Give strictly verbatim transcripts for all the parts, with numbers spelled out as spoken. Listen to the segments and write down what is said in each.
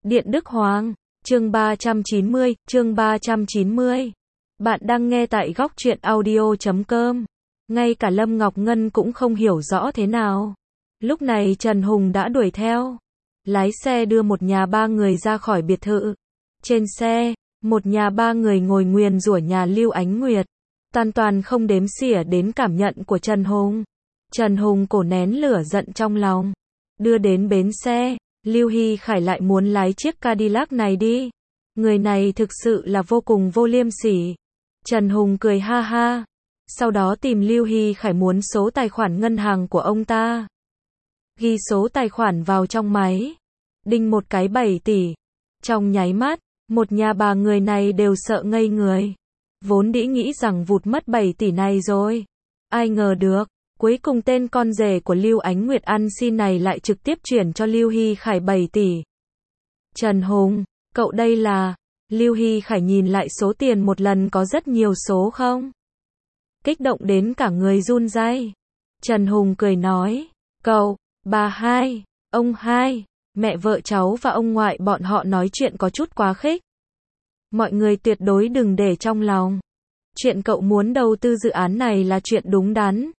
Điện Đức Hoàng, chương ba trăm chín mươi, chương ba trăm chín mươi. Bạn đang nghe tại góc truyện audio chấm com. Ngay cả Lâm Ngọc Ngân cũng không hiểu rõ thế nào. Lúc này Trần Hùng đã đuổi theo. Lái xe đưa một nhà ba người ra khỏi biệt thự. Trên xe, một nhà ba người ngồi nguyền rủa nhà Lưu Ánh Nguyệt. Toàn toàn không đếm xỉa đến cảm nhận của Trần Hùng. Trần Hùng cổ nén lửa giận trong lòng. Đưa đến bến xe, Lưu Hy Khải lại muốn lái chiếc Cadillac này đi. Người này thực sự là vô cùng vô liêm sỉ. Trần Hùng cười ha ha. Sau đó tìm Lưu Hy Khải muốn số tài khoản ngân hàng của ông ta. Ghi số tài khoản vào trong máy. Đinh một cái bảy tỷ. Trong nháy mắt, một nhà bà người này đều sợ ngây người. Vốn đĩ nghĩ rằng vụt mất bảy tỷ này rồi. Ai ngờ được, cuối cùng tên con rể của Lưu Ánh Nguyệt ăn xin này lại trực tiếp chuyển cho Lưu Hy Khải bảy tỷ. Trần Hùng, cậu đây là... Lưu Hy Khải nhìn lại số tiền một lần có rất nhiều số không? Kích động đến cả người run rẩy. Trần Hùng cười nói, cậu, bà hai, ông hai, mẹ vợ cháu và ông ngoại bọn họ nói chuyện có chút quá khích. Mọi người tuyệt đối đừng để trong lòng. Chuyện cậu muốn đầu tư dự án này là chuyện đúng đắn.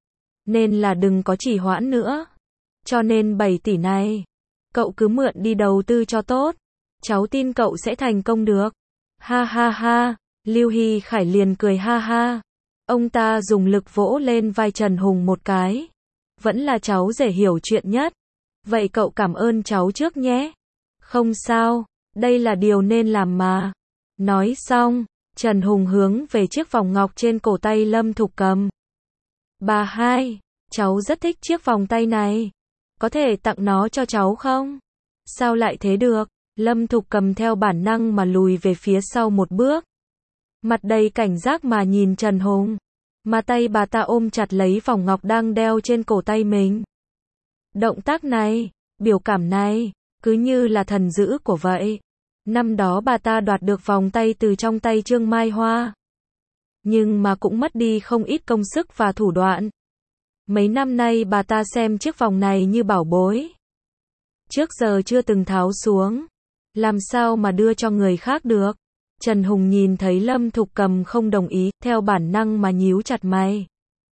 Nên là đừng có trì hoãn nữa. Cho nên bảy tỷ này, cậu cứ mượn đi đầu tư cho tốt. Cháu tin cậu sẽ thành công được. Ha ha ha, Lưu Hy Khải liền cười ha ha. Ông ta dùng lực vỗ lên vai Trần Hùng một cái. Vẫn là cháu dễ hiểu chuyện nhất. Vậy cậu cảm ơn cháu trước nhé. Không sao, đây là điều nên làm mà. Nói xong, Trần Hùng hướng về chiếc vòng ngọc trên cổ tay Lâm Thục Cầm. Bà hai, cháu rất thích chiếc vòng tay này. Có thể tặng nó cho cháu không? Sao lại thế được? Lâm Thục Cầm theo bản năng mà lùi về phía sau một bước. Mặt đầy cảnh giác mà nhìn Trần Hùng. Mà tay bà ta ôm chặt lấy vòng ngọc đang đeo trên cổ tay mình. Động tác này, biểu cảm này, cứ như là thần dữ của vậy. Năm đó bà ta đoạt được vòng tay từ trong tay Trương Mai Hoa. Nhưng mà cũng mất đi không ít công sức và thủ đoạn. Mấy năm nay bà ta xem chiếc vòng này như bảo bối. Trước giờ chưa từng tháo xuống. Làm sao mà đưa cho người khác được? Trần Hùng nhìn thấy Lâm Thục Cầm không đồng ý, theo bản năng mà nhíu chặt mày.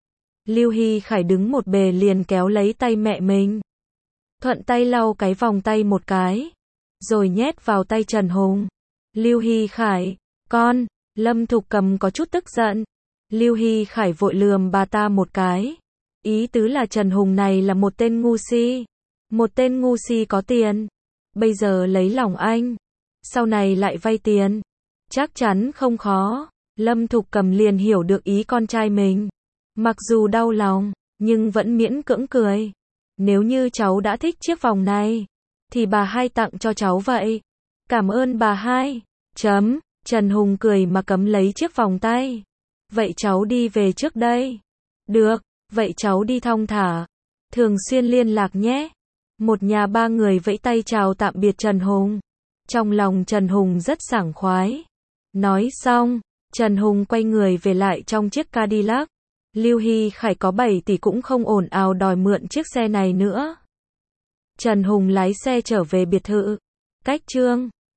Lưu Hy Khải đứng một bề liền kéo lấy tay mẹ mình. Thuận tay lau cái vòng tay một cái. Rồi nhét vào tay Trần Hùng. Lưu Hy Khải, con, Lâm Thục Cầm có chút tức giận. Lưu Hy Khải vội lườm bà ta một cái. Ý tứ là Trần Hùng này là một tên ngu si. Một tên ngu si có tiền. Bây giờ lấy lòng anh. Sau này lại vay tiền. Chắc chắn không khó. Lâm Thục Cầm liền hiểu được ý con trai mình. Mặc dù đau lòng, nhưng vẫn miễn cưỡng cười. Nếu như cháu đã thích chiếc vòng này, thì bà hai tặng cho cháu vậy. Cảm ơn bà hai. Chấm. Trần Hùng cười mà cấm lấy chiếc vòng tay. Vậy cháu đi về trước đây. Được, vậy cháu đi thong thả. Thường xuyên liên lạc nhé. Một nhà ba người vẫy tay chào tạm biệt Trần Hùng. Trong lòng Trần Hùng rất sảng khoái. Nói xong, Trần Hùng quay người về lại trong chiếc Cadillac. Lưu Hy Khải có bảy tỷ cũng không ồn ào đòi mượn chiếc xe này nữa. Trần Hùng lái xe trở về biệt thự. Cách Trương